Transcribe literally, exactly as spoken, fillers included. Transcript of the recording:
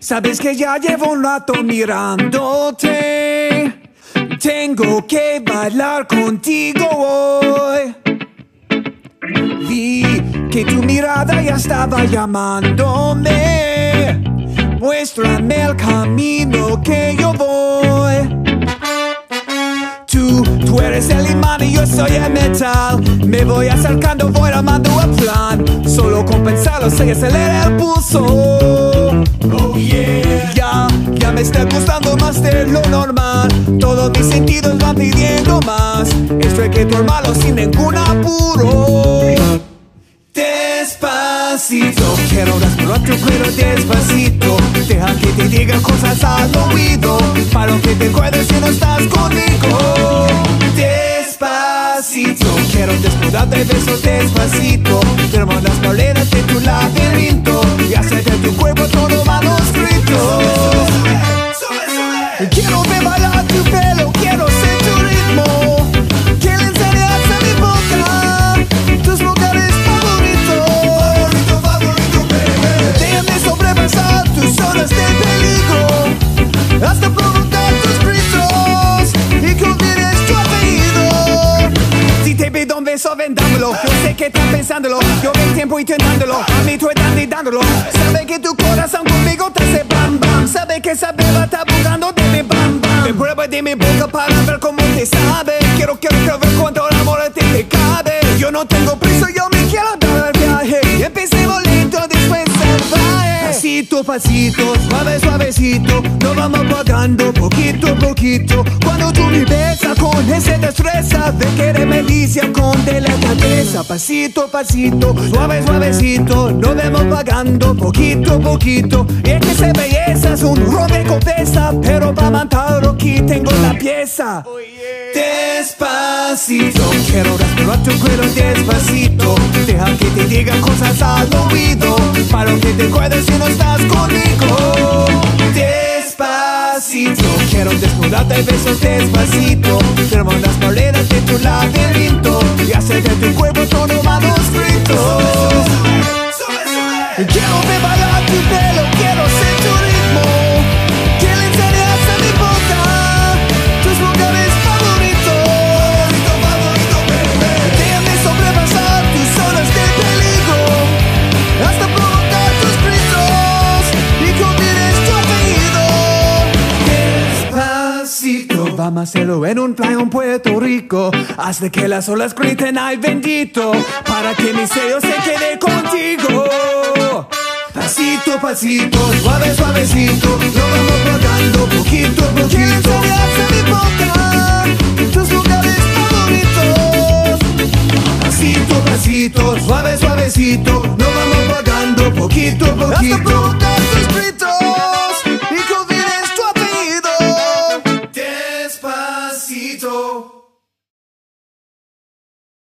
Sabes que ya llevo un rato mirándote. Tengo que bailar contigo hoy. Vi que tu mirada ya estaba llamándome. Muéstrame el camino que yo voy. Tú, tú eres el imán y yo soy el metal. Me voy acercando, voy armando el plan. Solo con pensarlo se acelera el pulso. Oh yeah. Ya, ya me está gustando más de lo normal. Todos mis sentidos van pidiendo más. Esto hay que tomarlo sin ningún apuro. Despacito, quiero respirar tu cuero despacito. Deja que te diga cosas al oído, para que te acuerdes si no estás conmigo. Despacito, quiero desnudar de besos despacito. Firmo las paredes de tu laberinto y hacer de tu cuerpo todo manuscrito. Quiero ver bailar tu pelo, quiero ser tu ritmo. Quiero enseñarte a mi boca tus lugares favoritos. Favorito, favorito, baby. Déjame sobrepasar tus zonas de peligro, hasta provocar tus gritos y que olvides tu apellido. Si te pido un beso, vendámelo. Yo sé que estás pensándolo, yo veo el tiempo intentándolo. A mí tú estás ni dándolo. Sabe que tu corazón conmigo te hace bam bam. Sabe que esa beba está buscando de mi bam bam. Me prueba de mi boca para ver cómo te sabe. Quiero, quiero, quiero ver cuánto amor a ti te cabe. Yo no tengo prisa, yo me quiero dar el viaje. Empecemos lento, después salvaje. Pasito, pasito, suave, suavecito. Nos vamos pagando poquito a poquito. Cuando tú me besas con esa destreza de querer me delicia con delicadeza. Pasito, pasito, suave, suavecito. Nos vamos pagando poquito a poquito. Y es que esa belleza es un ron de copesa, pero para matarlo aquí tengo la pieza. Oh, yeah. Despacito, quiero respirar tu cuero despacito. Deja que te diga cosas al oído, para que te acuerdes si no estás conmigo. Despacito, quiero desnudarte besos despacito. Firmo las paredes de tu laberinto y hacer de tu cuerpo todo manuscrito. Quiero ver bailar tu pelo, quiero ser tu ritmo. Quiero enseñarte a mi boca tus lugares favoritos. Favorito, favorito, baby. Déjame sobrepasar tus zonas de peligro, hasta provocar tus gritos y que olvides tu apellido. Despacito, vamos a hacerlo en un playa en Puerto Rico, hasta que las olas griten ay bendito, para que mi sello se quede contigo. Pasito, pasito, suave, suavecito. Lo vamos pagando poquito a poquito. Quiero enseñarte mi boca tus lugares favoritos. Pasito, pasito, suave, suavecito. Lo vamos pagando poquito a poquito.